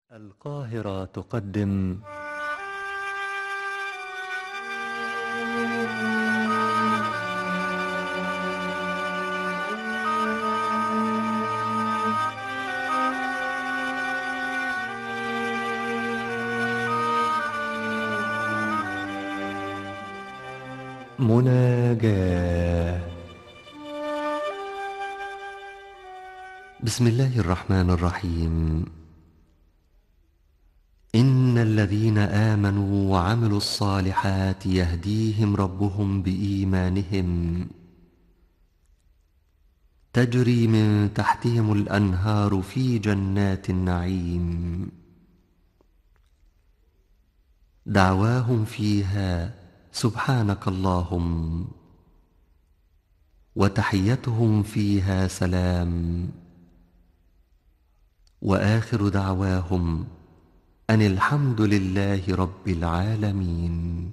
القاهرة تقدم مناجاة. بسم الله الرحمن الرحيم. إن الذين آمنوا وعملوا الصالحات يهديهم ربهم بإيمانهم تجري من تحتهم الأنهار في جنات النعيم دعواهم فيها سبحانك اللهم وتحيتهم فيها سلام وآخر دعواهم أن الحمد لله رب العالمين.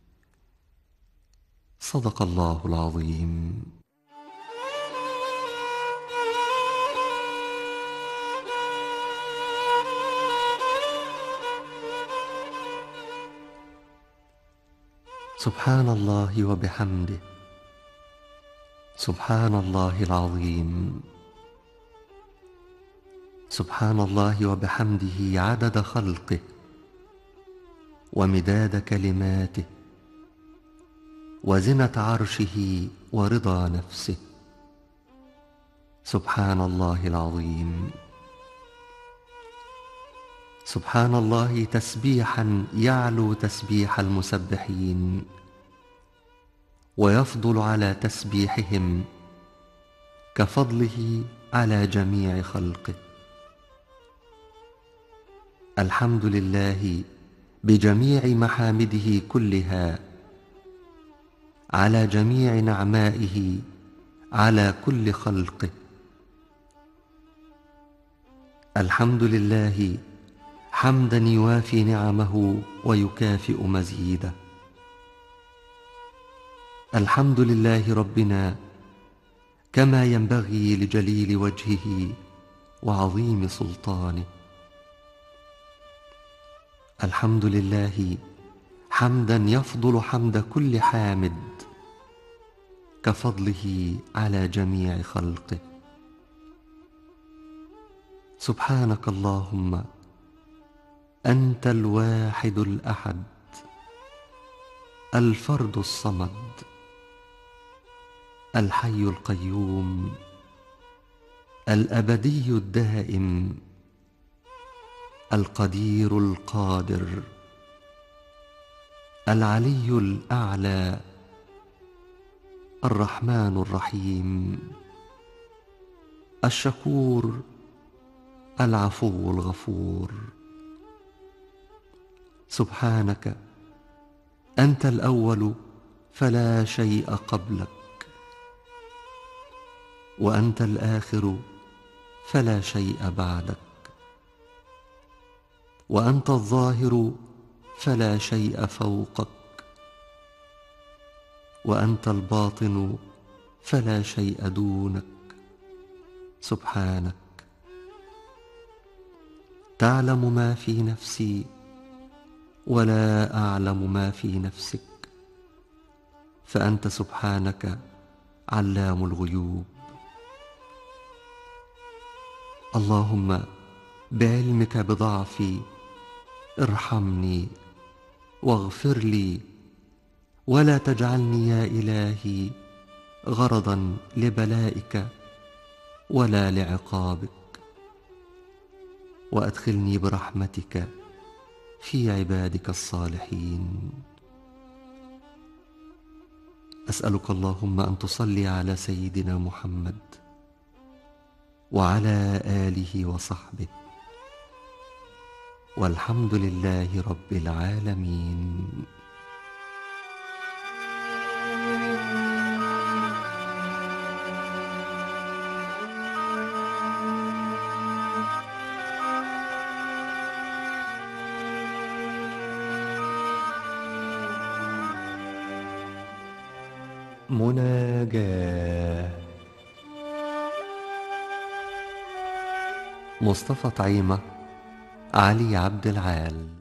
صدق الله العظيم. سبحان الله وبحمده، سبحان الله العظيم، سبحان الله وبحمده عدد خلقه ومداد كلماته وزنة عرشه ورضا نفسه. سبحان الله العظيم. سبحان الله تسبيحا يعلو تسبيح المسبحين ويفضل على تسبيحهم كفضله على جميع خلقه. الحمد لله بجميع محامده كلها على جميع نعمائه على كل خلقه. الحمد لله حمدا يوافي نعمه ويكافئ مزيده. الحمد لله ربنا كما ينبغي لجليل وجهه وعظيم سلطانه. الحمد لله حمدا يفضل حمد كل حامد كفضله على جميع خلقه. سبحانك اللهم أنت الواحد الأحد الفرد الصمد الحي القيوم الأبدي الدائم القدير القادر العلي الأعلى الرحمن الرحيم الشكور العفو الغفور. سبحانك أنت الأول فلا شيء قبلك، وأنت الآخر فلا شيء بعدك، وأنت الظاهر فلا شيء فوقك، وأنت الباطن فلا شيء دونك. سبحانك تعلم ما في نفسي ولا أعلم ما في نفسك، فأنت سبحانك علام الغيوب. اللهم بعلمك بضعفي ارحمني واغفر لي، ولا تجعلني يا إلهي غرضا لبلائك ولا لعقابك، وأدخلني برحمتك في عبادك الصالحين. أسألك اللهم أن تصلي على سيدنا محمد وعلى آله وصحبه، والحمد لله رب العالمين. مناجاة. مصطفى طعيمة علي عبد العال.